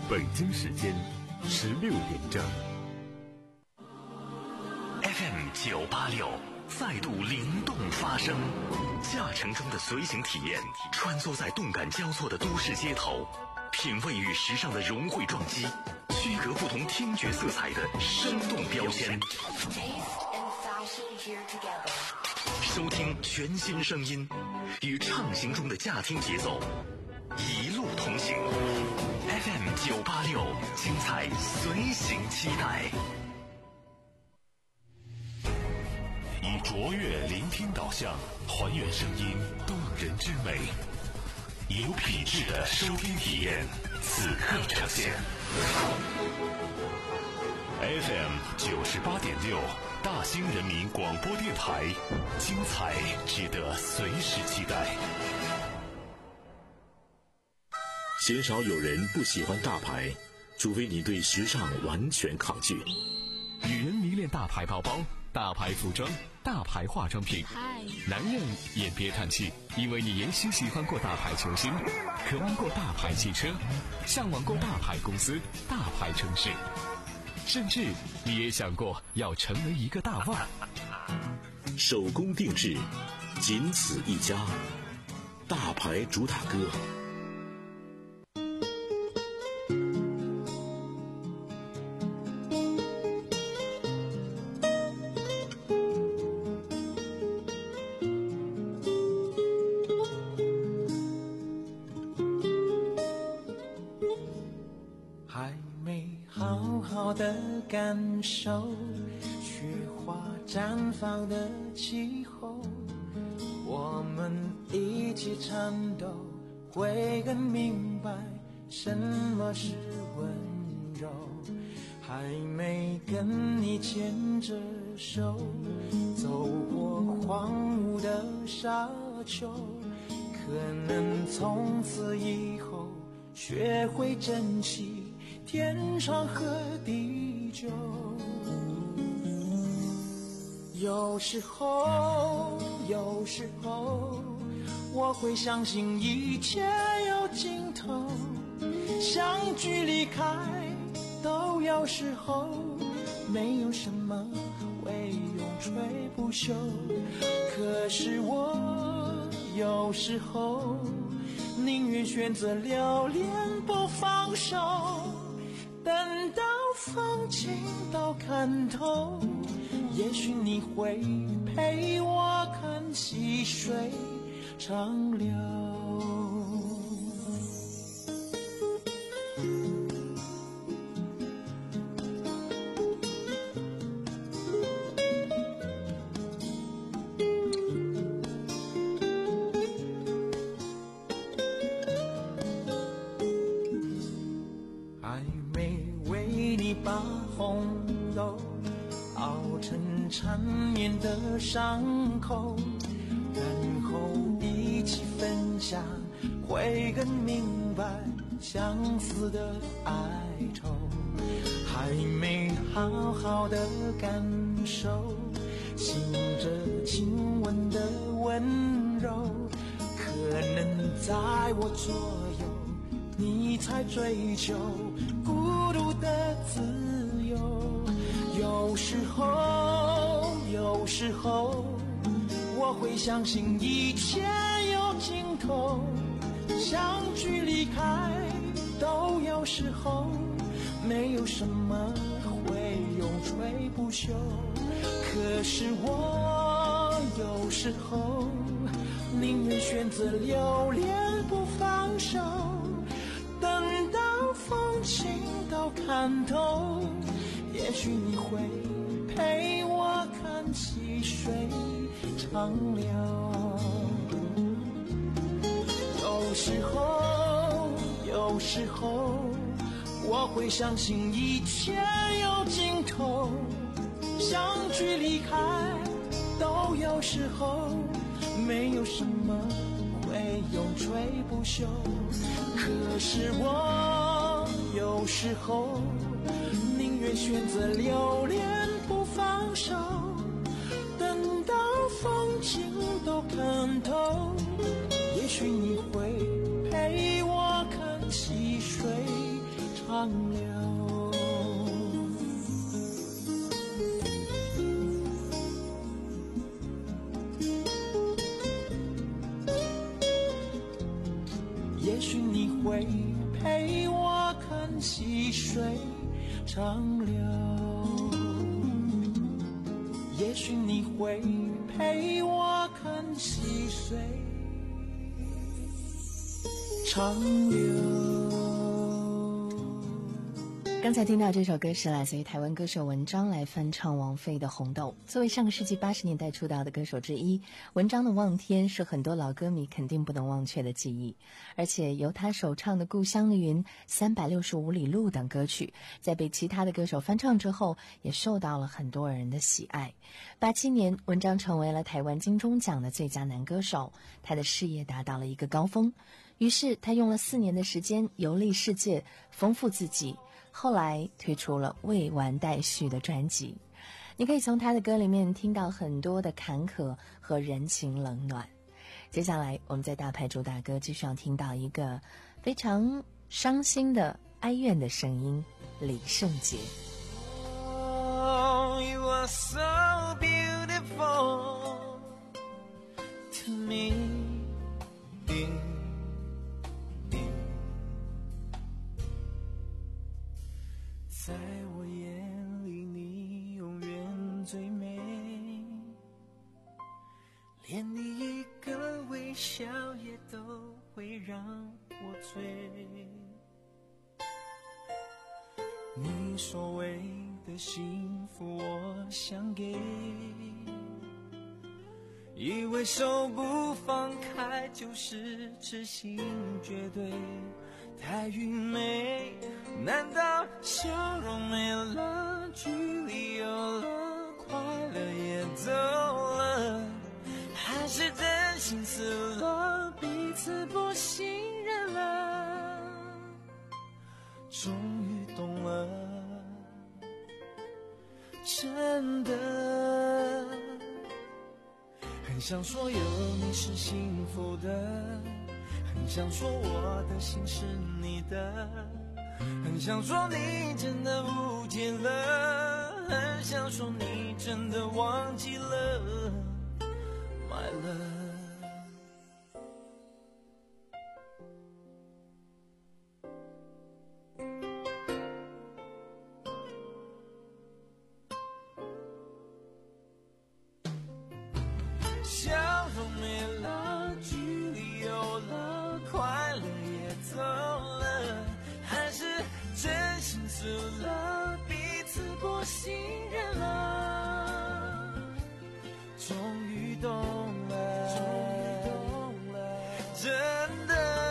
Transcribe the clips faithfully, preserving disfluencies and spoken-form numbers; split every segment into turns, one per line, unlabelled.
北京时间十六点整。
F M 九八六再度灵动发声，驾乘中的随行体验，穿梭在动感交错的都市街头，品味与时尚的融汇撞击，区隔不同听觉色彩的生动标签。收听全新声音，与畅行中的驾听节奏一路同行。F M 九八六，精彩随行期待。以卓越聆听导向，还原声音动人之美，有品质的收听体验，此刻呈现。F M 九十八点六，大兴人民广播电台，精彩值得随时期待。
鲜少有人不喜欢大牌，除非你对时尚完全抗拒。
女人迷恋大牌包包、大牌服装、大牌化妆品，男人也别叹气，因为你也许喜欢过大牌球星，渴望过大牌汽车，向往过大牌公司、大牌城市，甚至你也想过要成为一个大腕。
手工定制，仅此一家，大牌主打歌。
感受雪花绽放的气候，我们一起颤抖，会更明白什么是温柔。还没跟你牵着手，走过荒芜的沙丘，可能从此以后学会珍惜天长和地久。有时候有时候我会相信一切有尽头，相聚离开都有时候，没有什么会永垂不朽。可是我有时候宁愿选择留恋不放手，等到风景都看透，也许你会陪我看细水长流。把红豆熬成缠绵的伤口，然后一起分享，会更明白相思的哀愁。还没好好的感受醒着亲吻的温柔，可能在我左右你才追求孤独的自由。有时候有时候我会相信一切有尽头，相聚离开都有时候，没有什么会永垂不朽。可是我有时候宁愿选择留恋不放手，等到风景都看透，也许你会陪我看细水长流。有时候有时候我会相信一切有尽头，相聚离开都有时候，没有什么会永垂不朽。可是我有时候宁愿选择留恋不放手，等到风景都看透，也许你会陪我看细水长长流。也许你会陪我看细水长流，也许你会陪我看细水长流。
刚才听到这首歌是来自于台湾歌手文章来翻唱王菲的《红豆》。作为上个世纪八十年代出道的歌手之一，文章的《望天》是很多老歌迷肯定不能忘却的记忆。而且由他首唱的《故乡的云》、三百六十五里路等歌曲，在被其他的歌手翻唱之后，也受到了很多人的喜爱。八七年，文章成为了台湾金钟奖的最佳男歌手，他的事业达到了一个高峰。于是他用了四年的时间游历世界，丰富自己。后来推出了未完待续的专辑，你可以从他的歌里面听到很多的坎坷和人情冷暖。接下来我们在大牌主打歌继续要听到一个非常伤心的哀怨的声音，李圣杰。
Oh, you are so beautiful to me, yeah, yeah. 在我眼里你永远最美，连你一个微笑也都会让我醉。你所谓的幸福我想给，以为手不放开就是痴心绝对，太愚昧。难道笑容没了，距离有了，快乐也走了，还是真心死了，彼此不信任了？终于懂了，真的很想说有你是幸福的，很想说我的心是你的，很想说你真的误解了，很想说你真的忘记了 My love。 笑容没了，距离有了，快乐也走了，还是真心死了，彼此不信任了。终于懂了，终于懂了，真的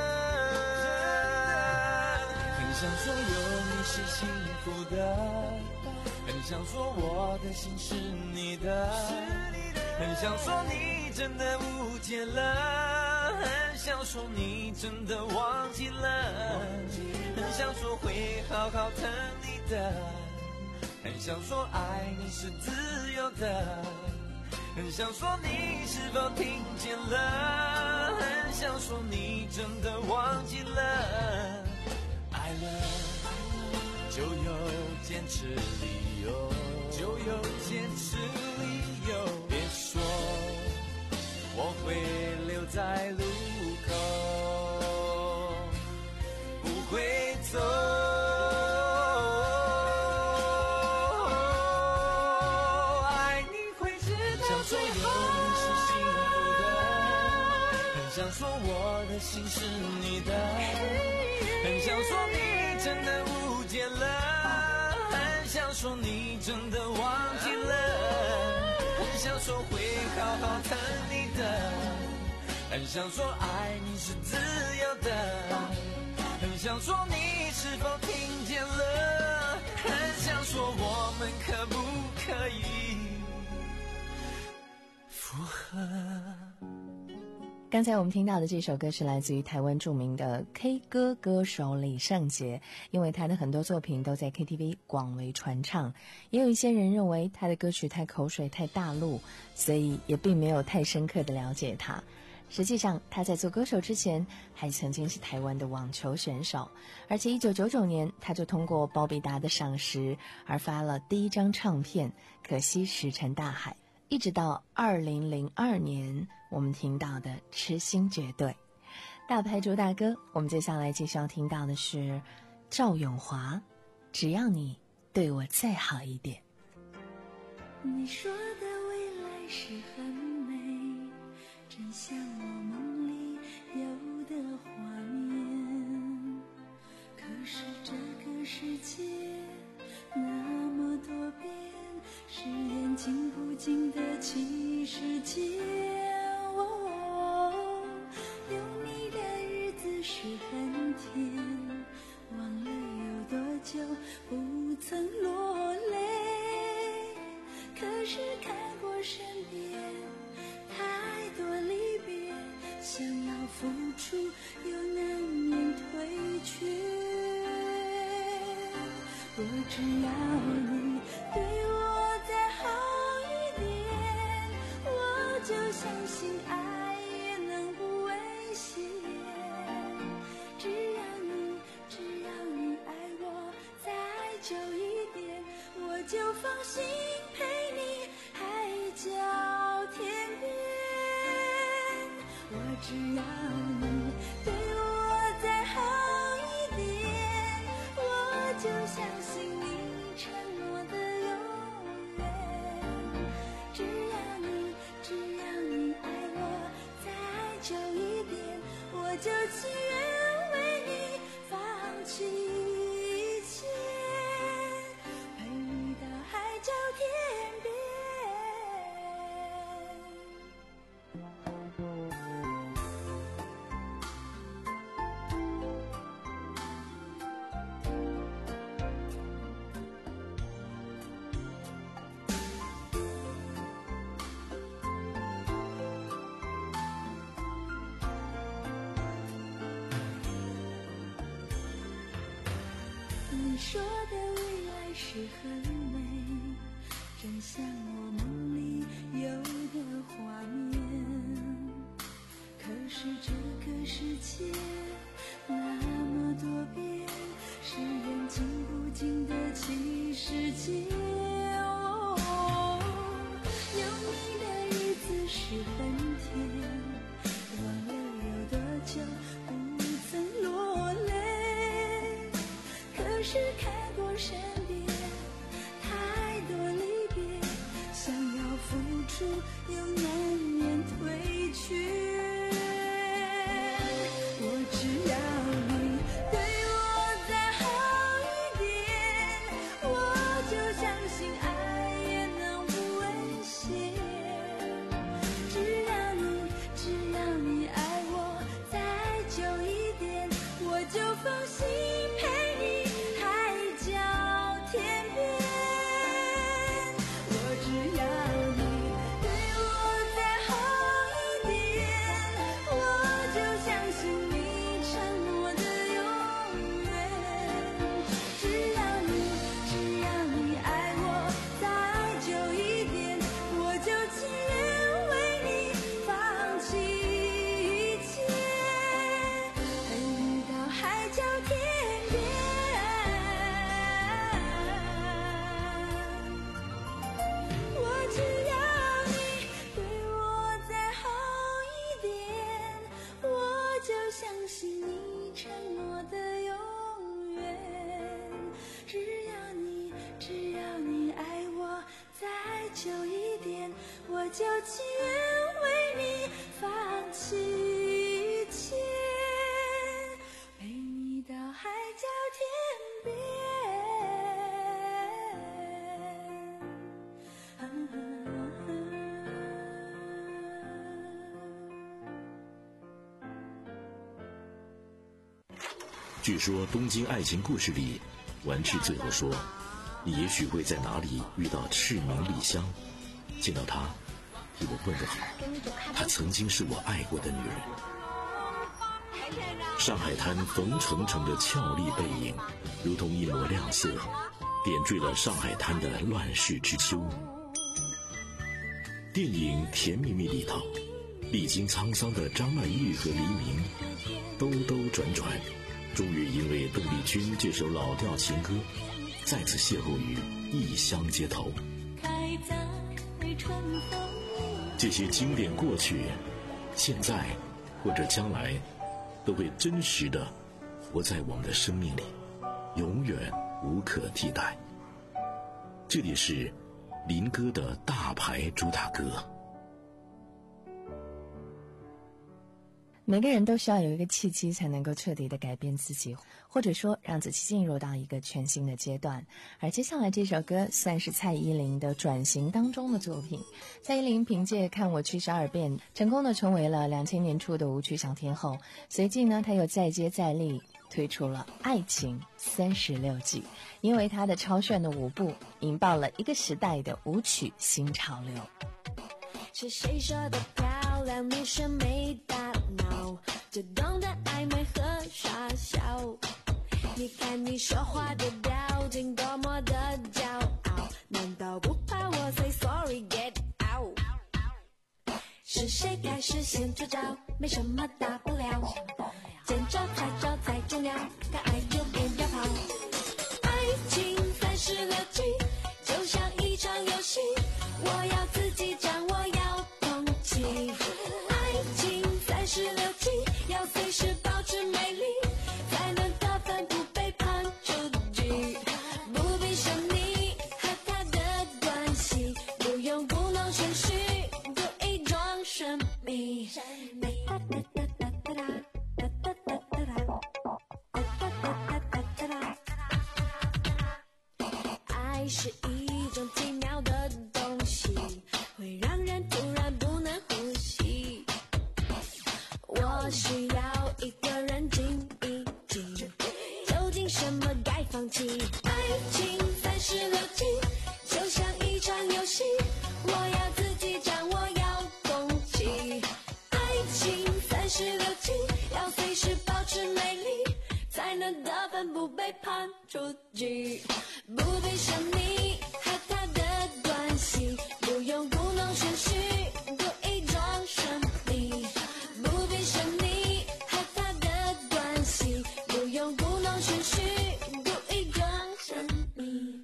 很想说有你是幸福的，很想说我的心是你的，很想说你真的误解了，很想说你真的忘记了，很想说会好好疼你的，很想说爱你是自由的，很想说你是否听见了，很想说你真的忘记了。爱了就有坚持理由，就有坚持理由，别说我会留在路口，不会走。爱你会直到最后。很想说我的心是你的，很想说你真的误解了，很想说你真的忘记了，很想说会好好疼你的，很想说爱你是自由的，很想说你是否听见了，很想说我们可不可以复合。
刚才我们听到的这首歌是来自于台湾著名的 K 歌歌手李圣杰，因为他的很多作品都在 K T V 广为传唱，也有一些人认为他的歌曲太口水太大陆，所以也并没有太深刻的了解他。 实际上，他在做歌手之前，还曾经是台湾的网球选手。而且一九九九年，他就通过包比达的赏识而发了第一张唱片《可惜石沉大海》。一直到二零零二年，我们听到的《痴心绝对》。大牌主打歌，我们接下来继续要听到的是赵咏华，只要你对我再好一点。
你说的未来是很美，真像我梦里有的画面，可是这个世界那么多变，是眼睛不经的奇世界。哦，有你的日子是很甜，忘了有多久不曾落泪，可是看过身边太多离别，想要付出又难免退却。我只要你对我再好一点，我就相信爱也能不危险。只要你只要你爱我再久一点，我就放心陪你海角天边。我只要你对我再好一点，我就相信你承诺的永远。只要你只要你爱我再久一点，我就情愿为你放弃一切，陪你到海角天边。你说的未来是很美，真像我梦里有的画面，可是这个世界那么多变，是眼睛不经的奇世界。哦，有你的日子是很甜，忘了有多久不曾落泪，可是看过身边太多离别，想要付出又难免退却。我只要你对我再好一点，我就相信爱也能不危险。只要你只要你爱我再久一点，我就放心陪你海角天边。我只要你对我再好一点，我就相信你承诺的永远。只要你只要你爱我再久一点，我就情愿为你放弃一切，陪你到海角天边。我只要你对我再好一点，我就相信你承诺的永远。只要你只要你爱我再久一点，我就情愿为你放弃一切，陪你到海角天边。啊啊啊
据说《东京爱情故事》里，完治最后说：“你也许会在哪里遇到赤名丽香，见到她，替我问个好。她曾经是我爱过的女人。”上海滩冯程程的俏丽背影，如同一抹亮色，点缀了上海滩的乱世之秋。电影《甜蜜蜜》里头， 历经沧桑的张曼玉和黎明兜兜转转，终于因为邓丽君这首老调情歌再次邂逅于异乡街头。
开在春风
这些经典过去，现在或者将来都会真实的活在我们的生命里，永远无可替代。这里是林哥的大牌主打歌。
每个人都需要有一个契机才能够彻底的改变自己，或者说让自己进入到一个全新的阶段。而接下来这首歌算是蔡依林的转型当中的作品。蔡依林凭借《看我去十二变》成功的成为了两千年初的舞曲小天后，随即呢她又再接再厉推出了《爱情三十六计》，因为她的超炫的舞步引爆了一个时代的舞曲新潮流。
是谁说的漂亮女生没大脑，就懂得暧昧和傻笑。你看你说话的表情多么的骄傲，难道不怕我 say sorry get out？ 是谁开始先出招，没什么大不了，见招拆招才重要，敢爱就别要跑。爱情三十六计，就像一场游戏，我要自己掌握，要统计。爱情三十六计，要随时保持美丽，才能得分不被判出局。不必神秘和他的关系，不用故弄玄虚，故意装神秘。爱是一种奇妙的东西，会让人突然不能呼吸。我需要一个人静一静，究竟什么该放弃？爱情三十六计，就像一场游戏，我要自己掌握，要攻击。爱情三十六计，要随时保持美丽，才能得分不被判出局。不必神秘和他的关系，不用故弄玄虚，故意装神秘。不必神秘和他的关系，不用故弄玄虚，故意装神秘。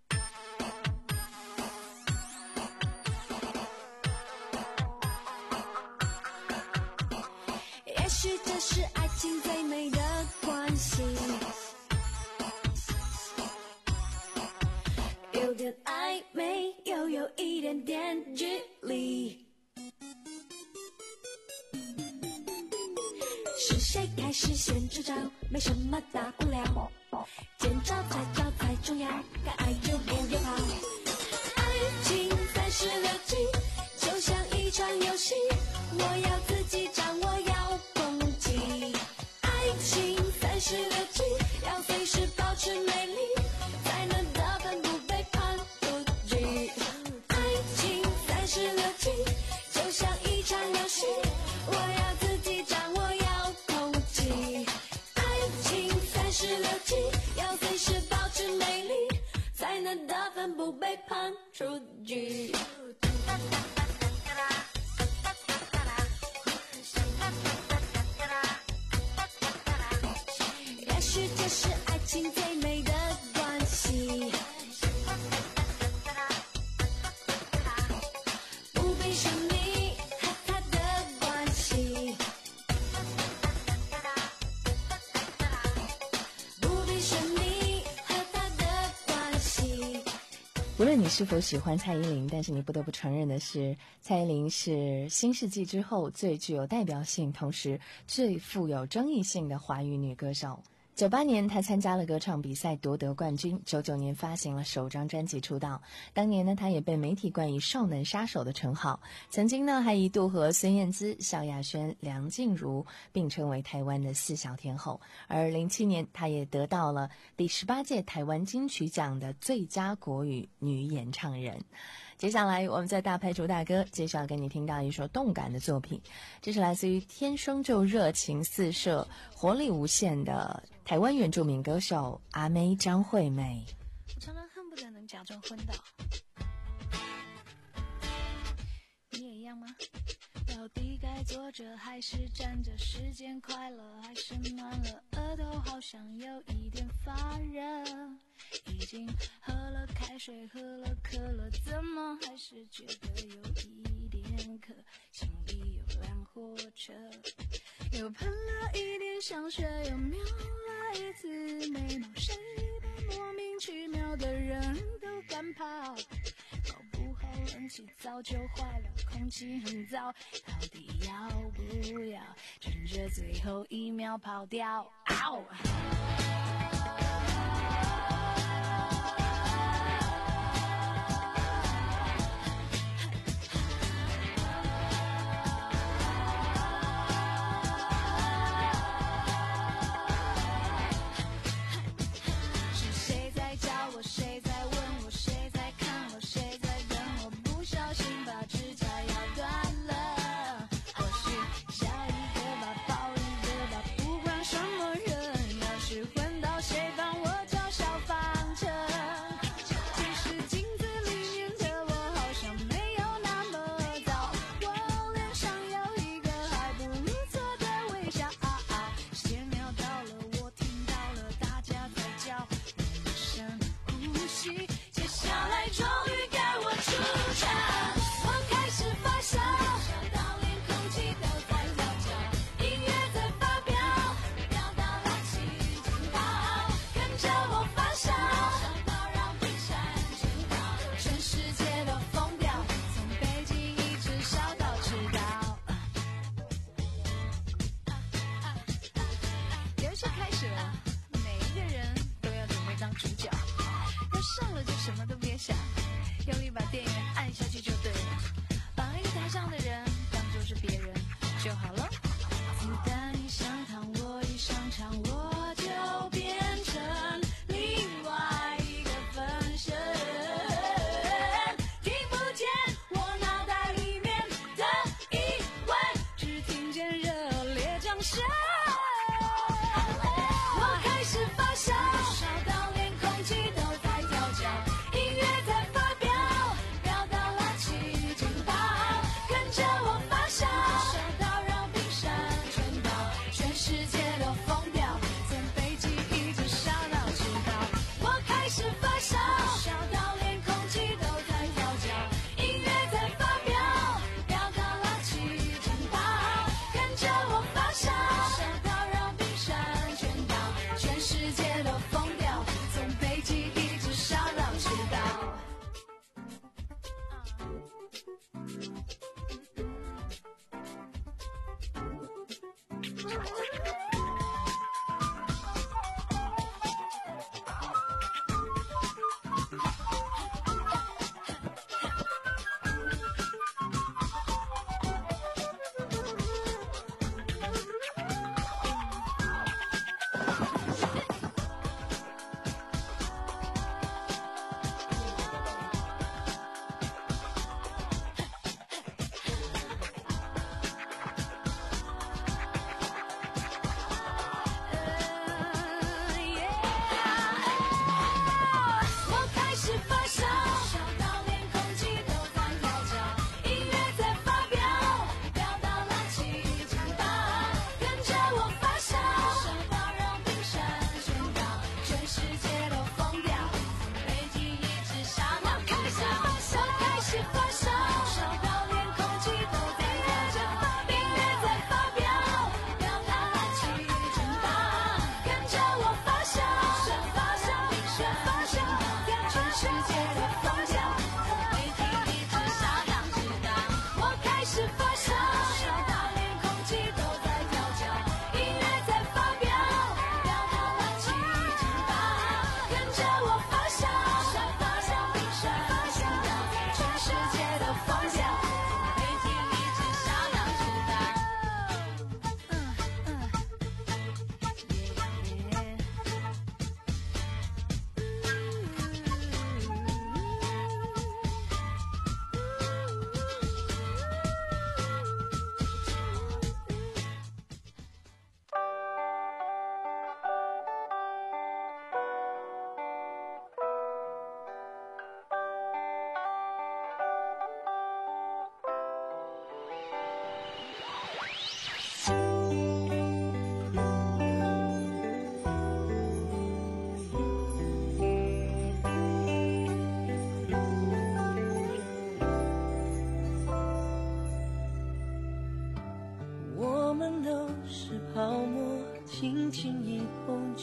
也许这是爱情最美的关系，有点暧昧，又有一点点距离。是谁开始先出招，没什么大不了，见招拆招才重要，该爱就不要跑。爱情三十六计，就像一场游戏，我要自己掌握，要攻击。爱情三十六计，要随时保持美丽，才能得分不被判出局。爱情三十六计，就像一场游戏，我要自己掌握，要统计。爱情三十六计，要随时保持美丽，才能得分不被判出局。也许这是爱情最美的关系，不必神秘和他的关系，不必神秘和他的关系。
无论你是否喜欢蔡依林，但是你不得不承认的是，蔡依林是新世纪之后最具有代表性，同时最富有争议性的华语女歌手。九八年，她参加了歌唱比赛，夺得冠军。九九年发行了首张专辑出道。当年呢，她也被媒体冠以“少能杀手”的称号。曾经呢，还一度和孙燕姿、萧亚轩、梁静茹并称为台湾的四小天后。而零七年，她也得到了第十八届台湾金曲奖的最佳国语女演唱人。接下来我们在大牌主打歌介绍给你听到一首动感的作品，这是来自于天生就热情四射、活力无限的台湾原住民歌手阿妹张惠妹。
我常常恨不得能假装昏倒，你也一样吗？来到底该坐着还是站着？时间快了还是慢了？额头好像有一点发热。已经喝了开水，喝了可乐，怎么还是觉得有一点渴？心里有辆火车，又喷了一点香水，又瞄了一次眉毛，谁把莫名其妙的人都赶跑？搞不好冷气早就坏了，空气很糟，到底要不要趁着最后一秒跑掉？嗷！是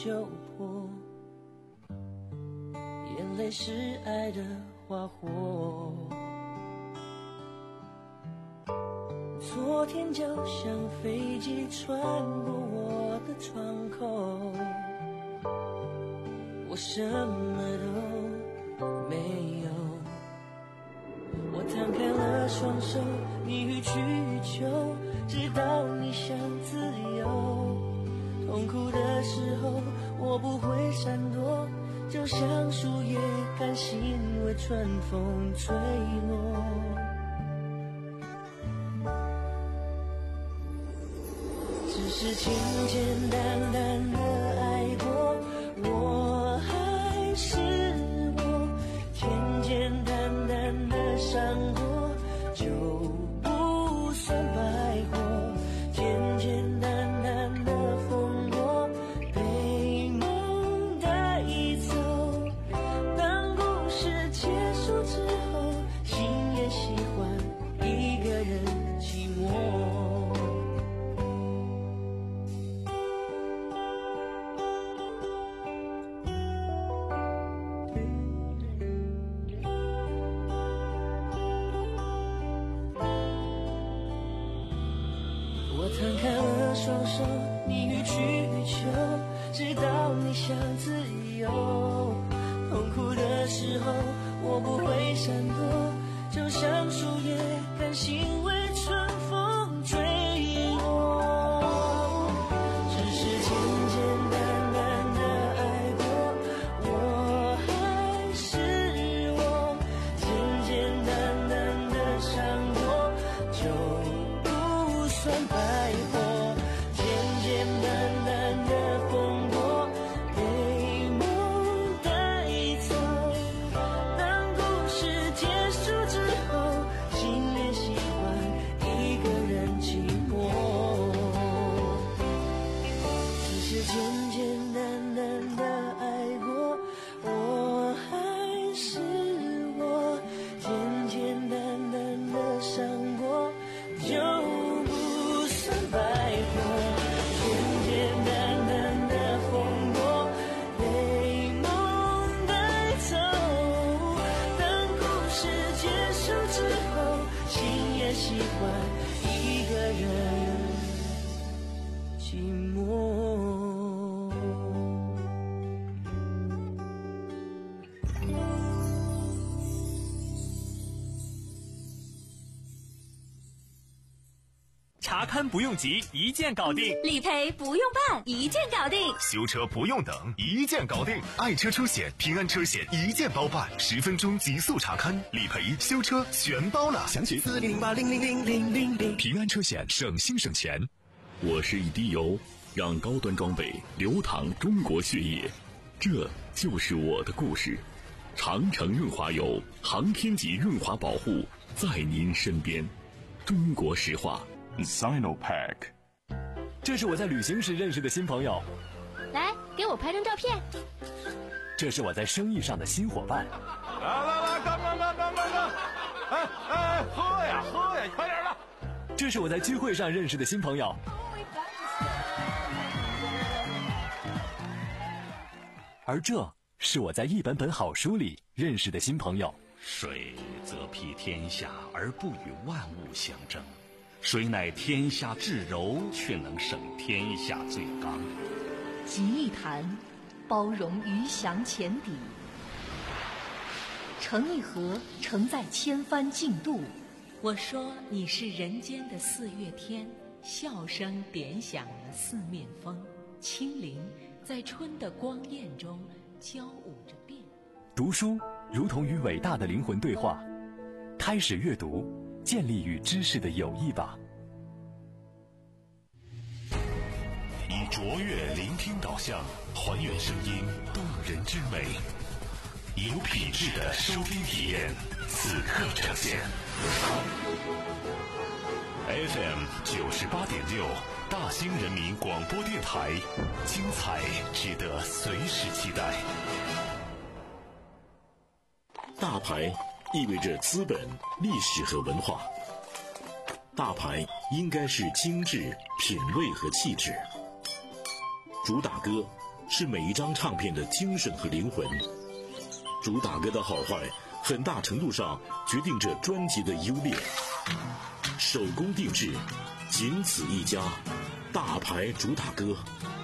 就破，眼泪是爱的花火。昨天就像飞机穿过我的窗口，我什么都没有。我摊开了双手，你予取予求，直到你想自由。痛苦的时候我不会闪躲，就像树叶甘心为春风吹落。只是简简单单的爱过，我还是我，简简单单的伤过就不算白活，简简单单的风波被梦带走。当故事结束之后，心也喜欢一个人寂寞。摊开了双手，你予取予求，直到你想自由。痛苦的时候我不会闪躲，就像树叶甘心为春风吹落。只是简简单单的爱过，我还是我，简简单单的伤过就不算白活，简简单单的风波被梦带走。当故事结束之后，心也喜欢一个人寂寞。只是简简单单的爱过，我还是我，简简单单的伤过就不算白活，简简单单的风波被梦带走。当故事结束之后，心也喜欢一个人寂寞。
查勘不用急，一键搞定；
理赔不用办，一键搞定；
修车不用等，一键搞定。爱车车险、平安车险一键包办，十分钟极速查勘、理赔、修车全包了。详情四零八零零零零零零。平安车险，省心省钱。
我是一滴油，让高端装备流淌中国血液，这就是我的故事。长城润滑油，航天级润滑保护，在您身边。中国石化。
Sinopack，
这是我在旅行时认识的新朋友，
来给我拍张照片。
这是我在生意上的新伙伴。
来来来，干干干干干干！哎哎，喝呀喝呀，快点的！
这是我在聚会上认识的新朋友。而这是我在一本本好书里认识的新朋友。
水则披天下而不与万物相争，水乃天下至柔，却能胜天下最刚。
集一谈，包容鱼翔浅底；成一河，承载千帆竞渡。我说你是人间的四月天，笑声点响了四面风，清灵在春的光艳中交舞着变。
读书如同与伟大的灵魂对话，开始阅读，建立与知识的友谊吧。
以卓越聆听导向，还原声音动人之美，有品质的收听体验，此刻呈现。F M 九十八点六，大兴人民广播电台，精彩值得随时期待。
大牌意味着资本、历史和文化。大牌应该是精致、品味和气质。主打歌是每一张唱片的精神和灵魂。主打歌的好坏，很大程度上决定着专辑的优劣。手工定制，仅此一家，大牌主打歌。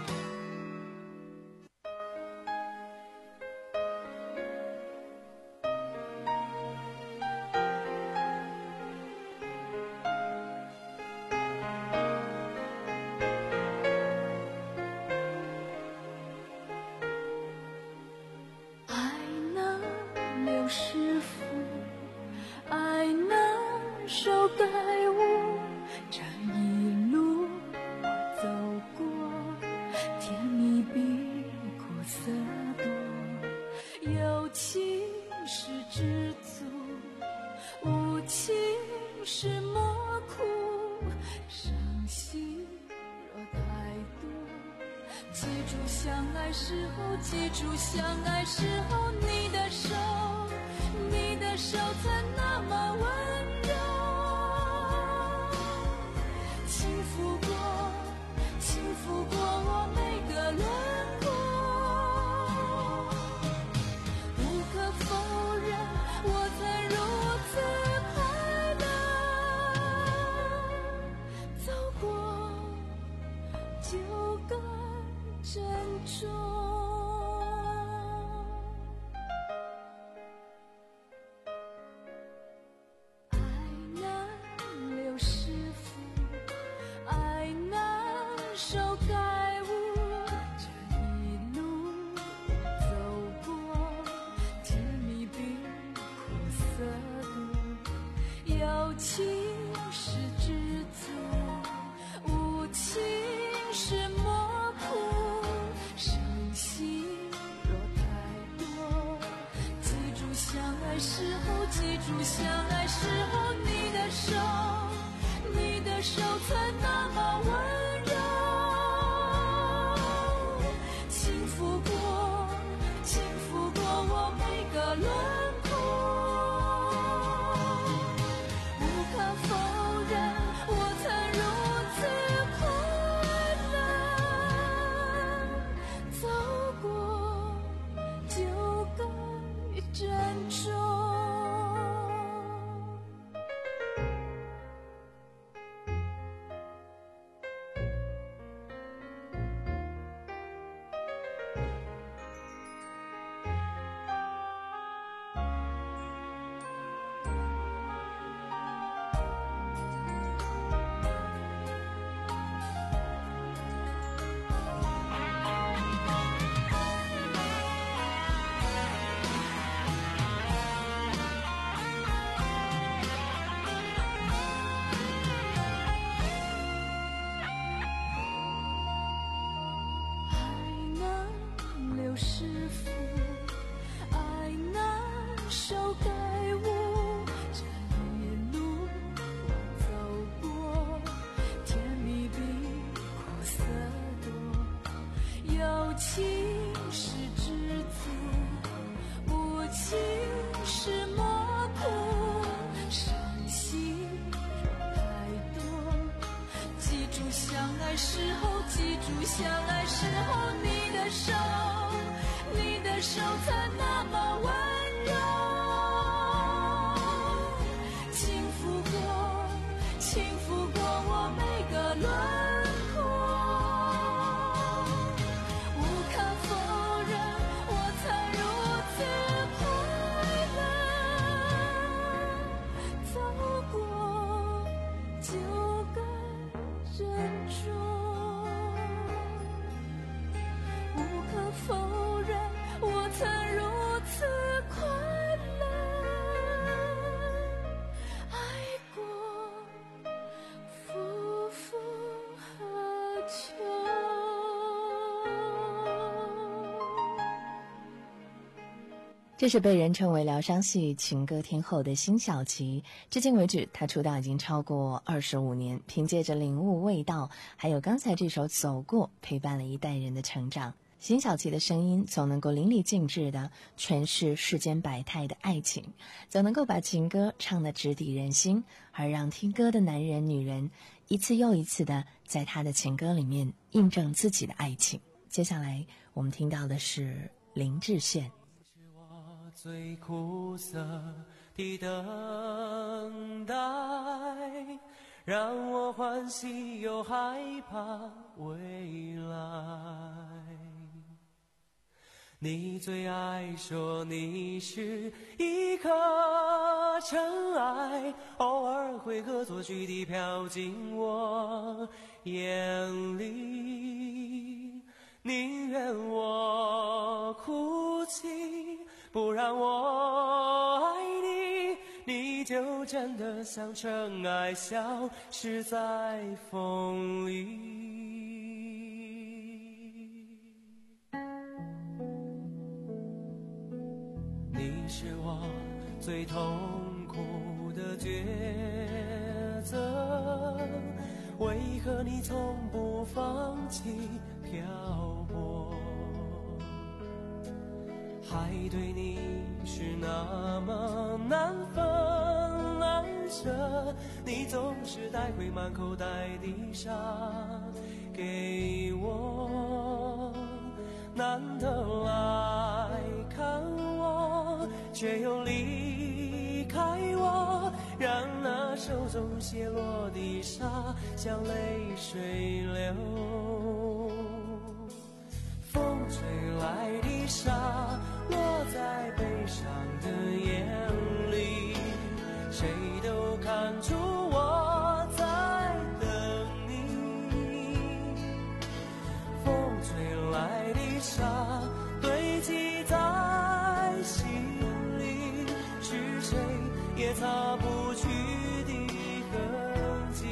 这是被人称为疗伤系情歌天后的辛晓琪，至今为止她出道已经超过二十五年，凭借着领悟味道还有刚才这首走过，陪伴了一代人的成长。辛晓琪的声音总能够淋漓尽致地诠释世间百态的爱情，总能够把情歌唱得直抵人心，而让听歌的男人女人一次又一次地在他的情歌里面印证自己的爱情。 接下来我们听到的是林志炫。
是我最苦涩的等待，让我欢喜又害怕未来。你最爱说你是一颗尘埃，偶尔会恶作剧地飘进我眼里，宁愿我哭泣，不让我爱你，你就真的像尘埃消失在风里。你是我最痛苦的抉择，为何你从不放弃漂泊？海对你是那么难分难舍，你总是带回满口袋的沙给我，难得来看我，却又离开我，让那手中泻落的沙像泪水流。风吹来的沙落在悲伤的眼里，谁都看出我在等你。风吹来的沙堆积在心里，是谁也擦不去的痕迹。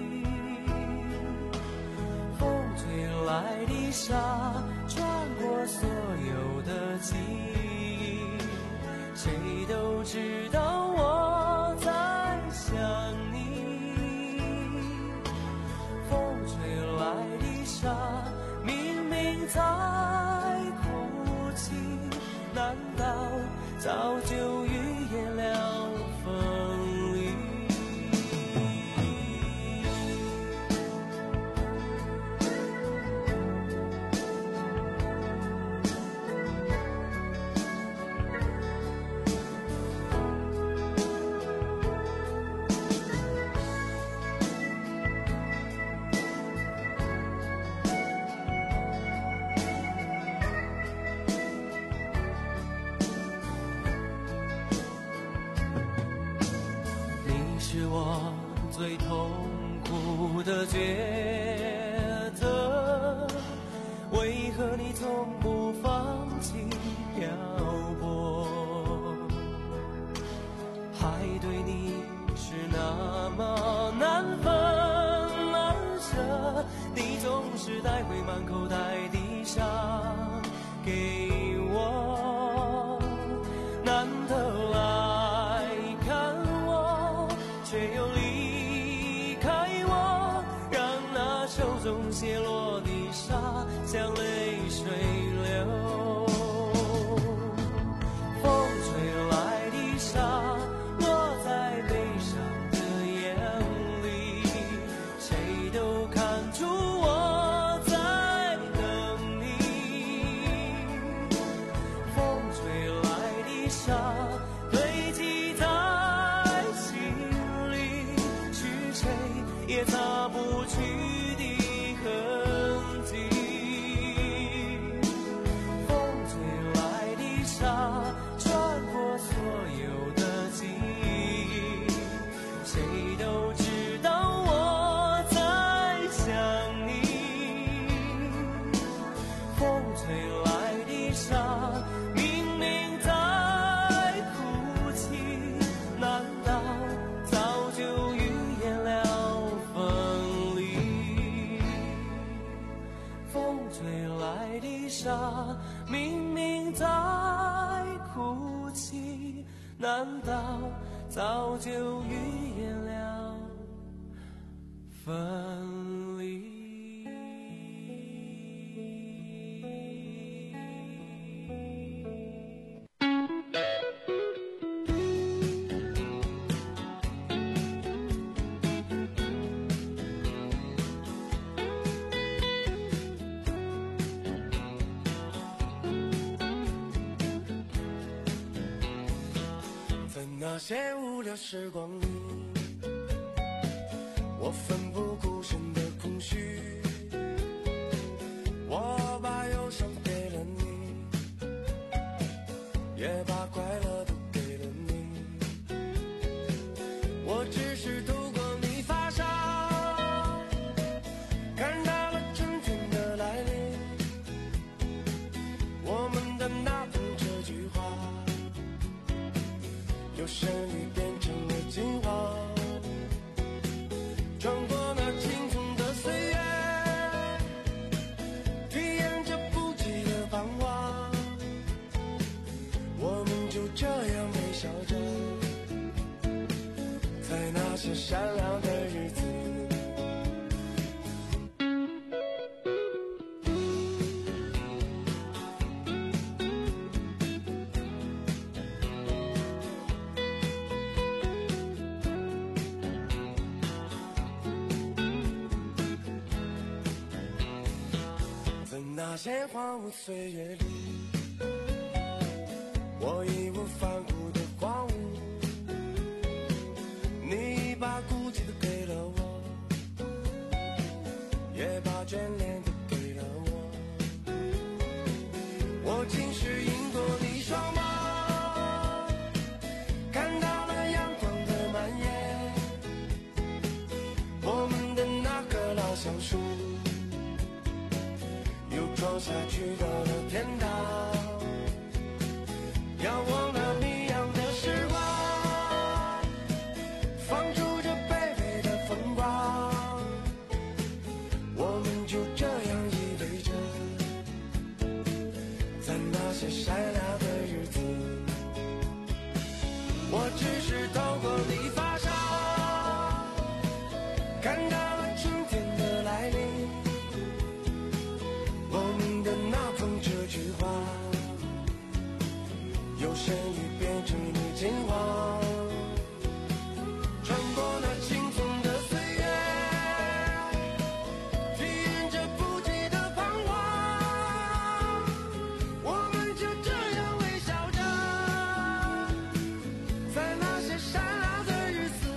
风吹来的沙穿过所有的记忆，谁都知道我在想你。风吹来的沙明明在哭泣，难道早就预言了分离？是我最痛苦的抉择，为何你从不放弃漂泊？海对你是那么难分难舍，你总是带回满口袋的沙给我，难得来看我，却又离开我，让那手中泻落的沙像泪水流。风吹来的沙落在悲伤的眼里，谁都看出我在等你。风吹来的沙堆积在心里，是谁也擦不去的痕迹。风吹来的沙穿过所有的记忆，谁都知道我在想你。风吹来的沙明明在哭泣，难道早就预言了分离？风吹来的沙明明在哭泣，难道早就预言了分离？
那些无聊时光里，我奋不顾身的空虚，我把忧伤给了你，也把快乐都给了你。我只是透过你发梢，看到了春天的来临。我们的那份这句话，由旋律变成了情话，穿过那青葱的岁月，体验着不羁的繁华。我们就这样微笑着，在那些闪亮的日子。那些荒芜岁月里，我义无反顾的荒芜，你把孤寂的给了我，也把眷恋的给了我。我竟是赢过你双眸，看到了阳光的蔓延，我们的那棵老橡树撞下去到了天堂，仰望那迷样的时光，放逐着卑微的风光。我们就这样依偎着，在那些闪亮的日子。我只是透过你发梢，看到了春天的来临。这句话由旋律变成了情话，穿过那青葱的岁月，体验着不羁的彷徨。我们就这样微笑着，在那些闪亮的日子。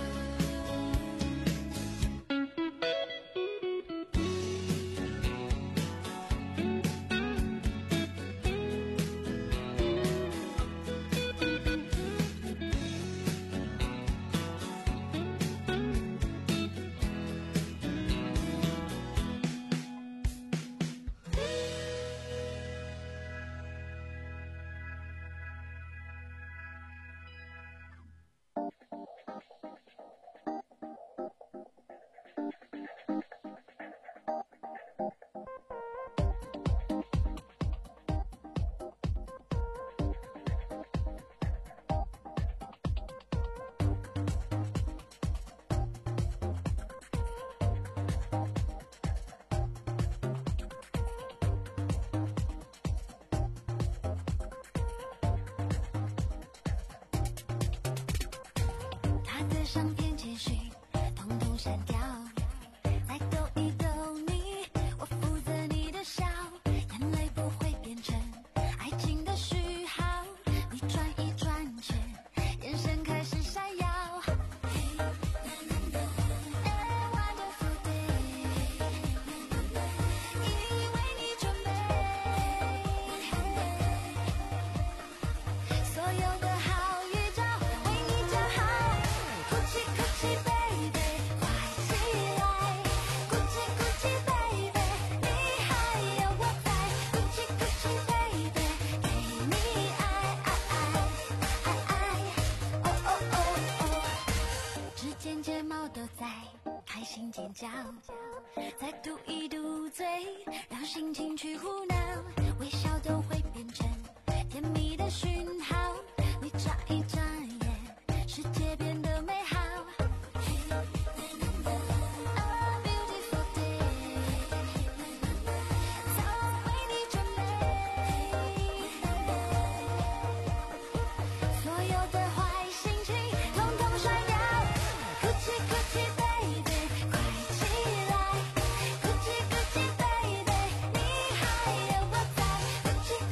上天接续，统统删掉，再逗一逗你，我负责你的笑，眼泪不会变成爱情的序号，你转一转圈，眼神开始闪耀。尖叫，再嘟一嘟嘴，让心情去胡闹，微笑都会变成甜蜜的讯号。你眨一眨眼，世界变得美好。Gucci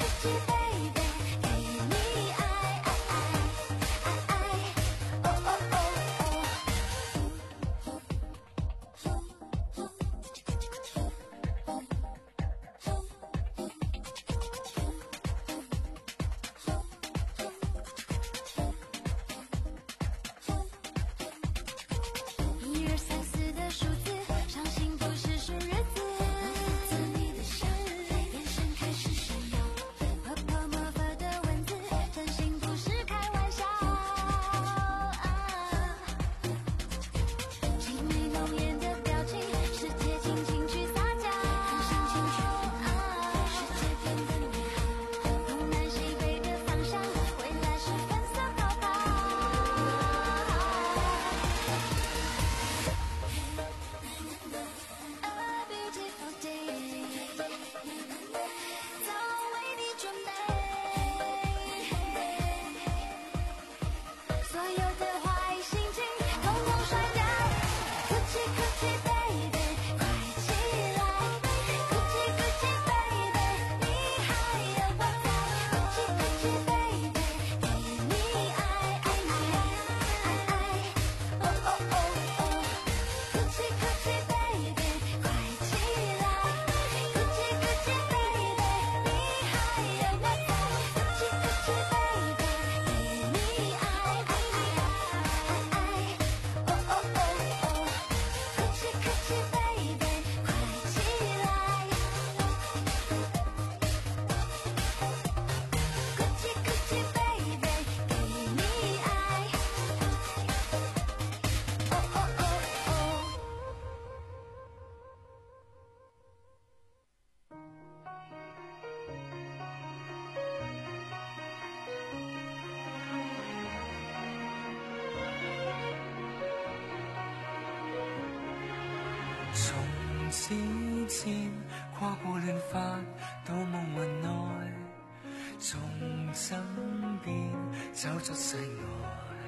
線，跨過亂髮到夢雲內，從身邊走出世外，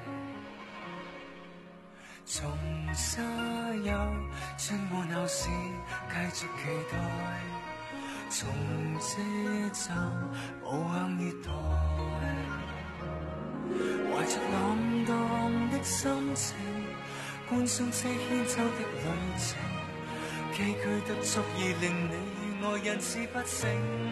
從沙丘穿過鬧市繼續期待，從這站步向月台，懷着浪蕩的心情，觀賞這牽手的旅程，崎嶇得足以令你與我人事不成。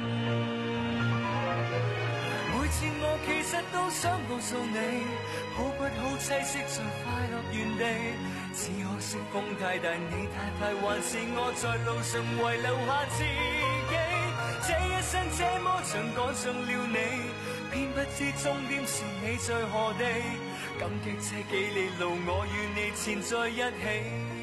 每次我其實都想告訴你，好不好棲息在快樂原地，只可惜風太大，你太快，還是我在路上遺留下自己。這一生這麼長趕上了你，偏不知終點是你在何地，感激這幾里路我與你纏在一起。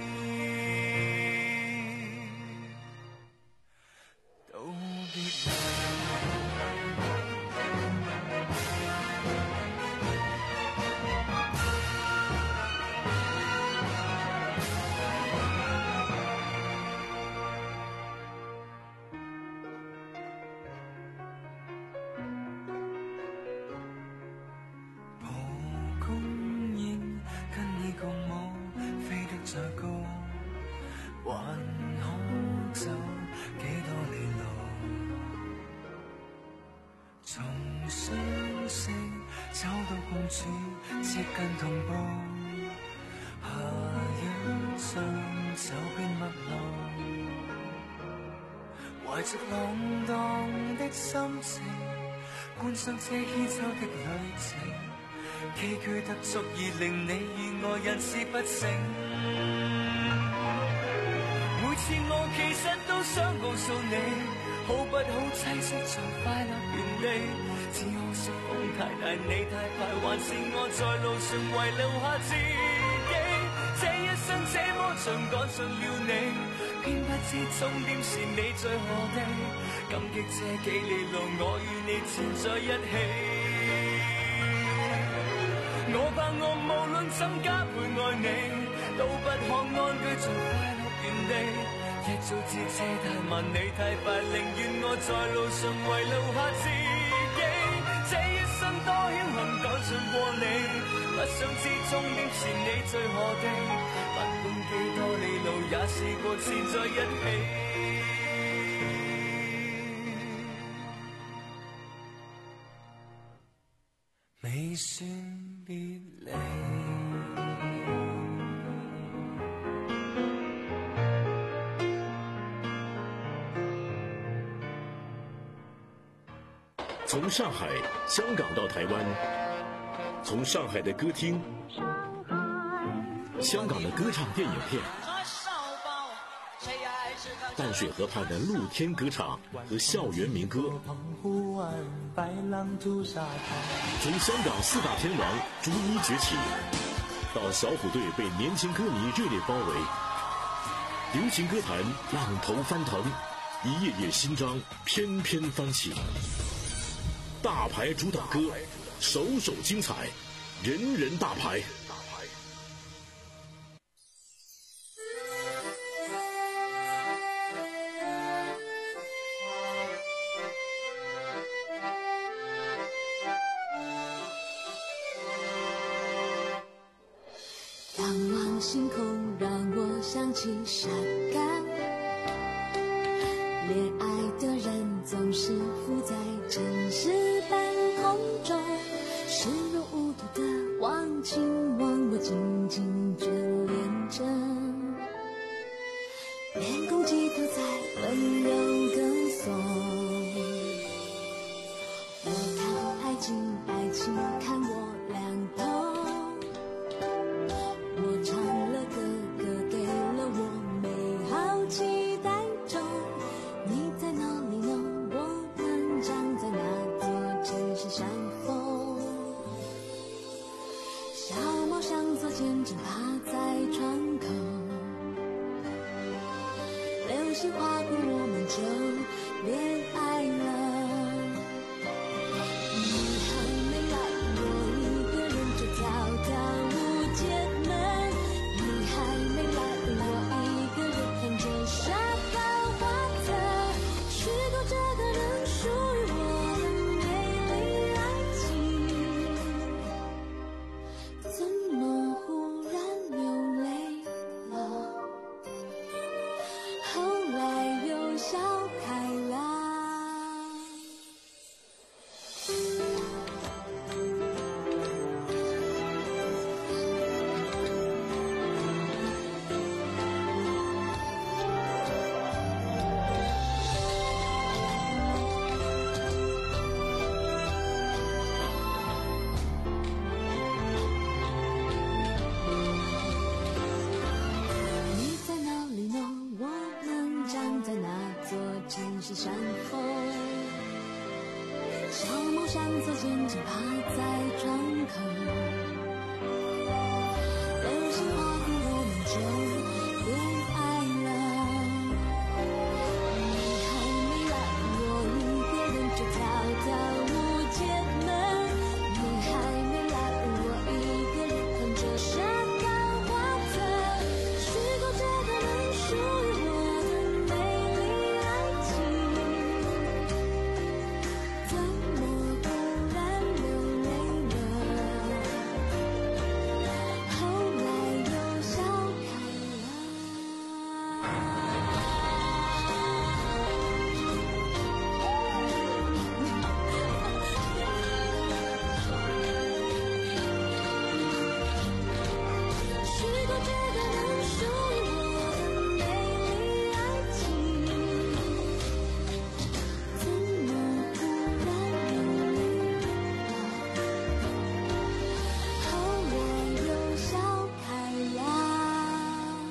懷着浪蕩的心情，觀賞這牽手的旅程，崎嶇得足以令你與我人事不成。每次我其實都想告訴你，好不好棲息在快樂原地，只可惜風太大，你太快，還是我在路上遺留下自己。這一生這麼長趕上了你，偏不知終點是你在何地，感激這幾里路我與你纏在一起。我怕我無論怎加倍愛你，都不可安居在快樂原地，一早知車太慢，你太快，寧願我在路上遺留下自己。這一生多僥倖趕上過你，不想知終點是你在何地，不管幾多里路也試過纏在一起。未算別離，
從上海、香港到台灣，從上海的歌廳、香港的歌唱電影片，淡水河畔的露天歌唱和校園民歌，從香港四大天王逐一崛起，到小虎隊被年輕歌迷熱烈包圍，流行歌壇浪頭翻騰，一頁頁新章翩翩翻起，大牌主打歌，首首精彩，人人大牌。
仰望星空，让我想起傻瓜。恋爱的人总是浮在城市半空中，视若无睹的忘情忘我，紧紧眷恋着，连公鸡都在温柔歌颂。我看爱情，爱情看我两头。我唱了歌，歌给了我美好期待中。你在哪里呢？我们站在那座城市山峰。小猫向左前正趴在窗口，流星划过我们就恋爱了。你还没来，我一个人就跳跳舞街门。你还没来，我一个人哼着沙发花开。 上走进只趴在窗口，流星划过我们就恋爱了。你还没来，我一个人就跳跳舞解闷。你还没来，我一个人捧着沙冈花村。许过这个人属于我的美丽爱情，怎么突然流泪了？后来又笑开许过这个人属于我的美丽爱情，怎么突然流泪了？后来又笑开了。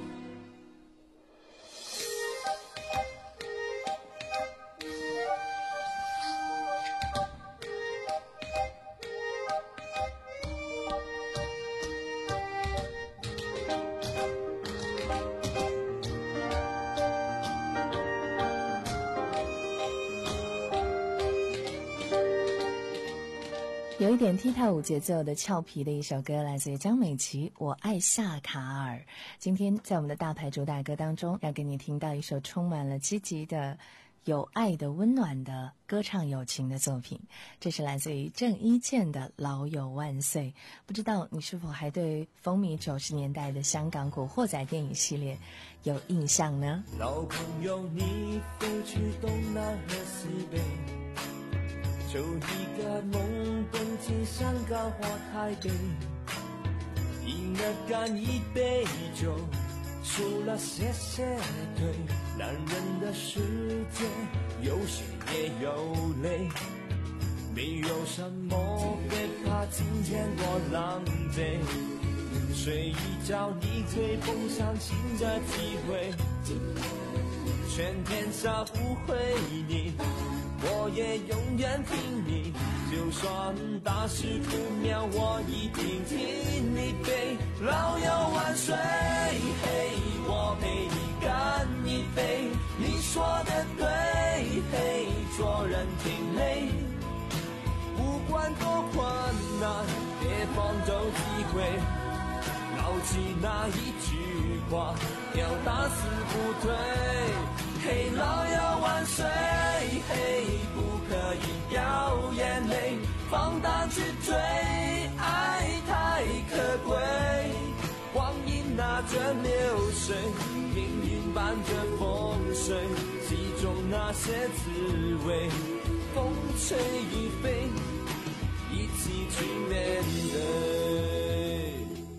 有一点踢踏舞节奏的俏皮的一首歌，来自于江美琪，我爱夏卡尔。今天在我们的大牌主打歌当中，要给你听到一首充满了积极的有爱的温暖的歌唱友情的作品，这是来自于郑伊健的老友万岁。不知道你是否还对风靡九十年代的香港古惑仔电影系列有印象呢？
老朋友，你飞去东南和西北，就一个梦，东京、香港或台北，一人干一杯酒，除了谢谢对。男人的世界有血也有泪，没有什么别怕今天我狼狈，睡一觉你会碰上新的机会，全天下不会你，我也永远听你，就算大事不妙我一定听你背。老友万岁，嘿，我陪你干一杯，你说的对，嘿，做人挺累，不管多困难别放走机会，牢记那一句话，要打死不退。嘿，老友万岁，嘿，不可以掉眼泪，放胆去追，爱太可贵，光阴拿着流水，命运伴着风水，其中那些滋味，风吹雨飞，一起去面对。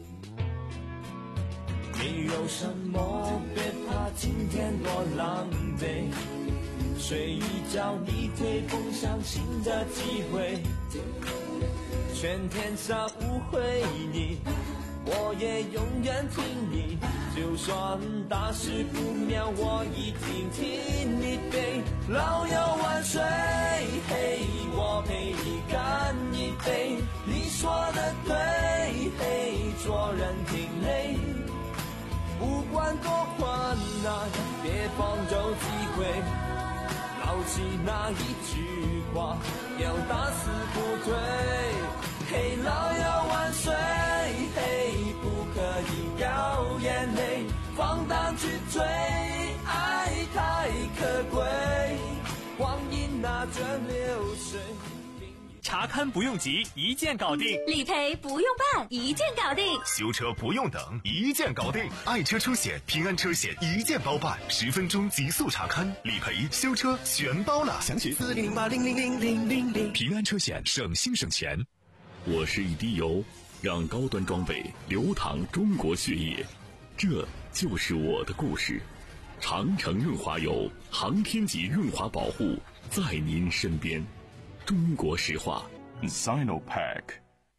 没有什么别怕今天多狼狈，睡一觉你会碰上新的机会，全天下不会你，我也永远听你，就算大事不妙我一定听你背。老友万岁，嘿，我陪你干一杯，你说的对，嘿，做人挺累，不管多困难别放走机会，牢记那一句话，要打死不退。嘿，老友万岁，嘿，不可以掉眼泪，放胆去追，爱太可贵，光阴拿着流水。
查勘不用急，一键搞定；
理赔不用办，一键搞定；
修车不用等，一键搞定。爱车车险、平安车险一键包办，十分钟极速查勘、理赔、修车全包了。详询四零零八零零零零零零。平安车险，省心省钱。
我是一滴油，让高端装备流淌中国血液，这就是我的故事。长城润滑油，航天级润滑保护，在您身边。中国石化
Sinopack。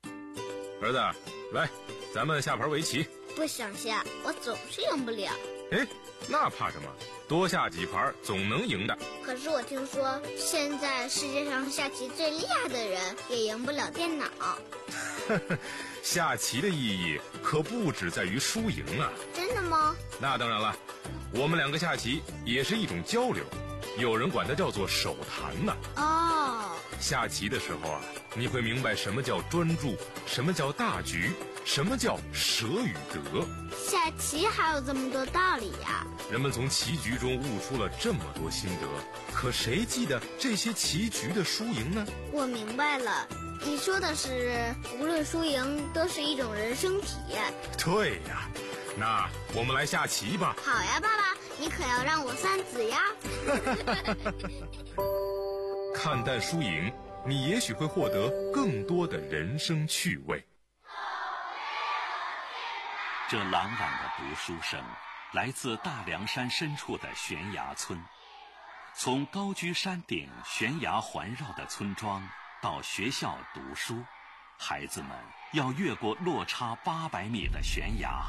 儿子，来，咱们下盘围棋。
不想下，我总是赢不了。
哎，那怕什么？多下几盘总能赢的。
可是我听说，现在世界上下棋最厉害的人也赢不了电脑。
下棋的意义可不只在于输赢啊！
真的吗？
那当然了，我们两个下棋也是一种交流，有人管它叫做手谈呢。
哦，
下棋的时候啊，你会明白什么叫专注，什么叫大局，什么叫舍与得。
下棋还有这么多道理呀！
人们从棋局中悟出了这么多心得，可谁记得这些棋局的输赢呢？
我明白了，你说的是无论输赢都是一种人生体验。
对呀，那我们来下棋吧。
好呀，爸爸，你可要让我三子呀。
看淡输赢，你也许会获得更多的人生趣味。
这朗朗的读书声来自大凉山深处的悬崖村，从高居山顶悬崖环绕的村庄到学校读书，孩子们要越过落差八百米的悬崖，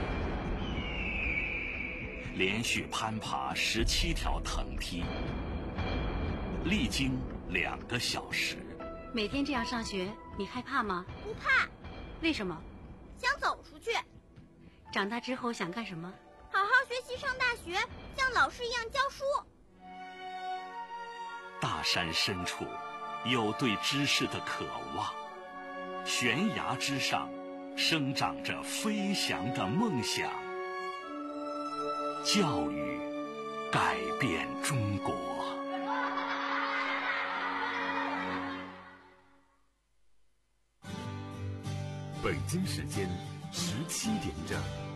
连续攀爬十七条藤梯，历经两个小时。
每天这样上学，你害怕吗？
不怕。
为什么？
想走出去。
长大之后想干什么？
好好学习，上大学，像老师一样教书。
大山深处有对知识的渴望，悬崖之上生长着飞翔的梦想。教育改变中国。
北京时间十七点整。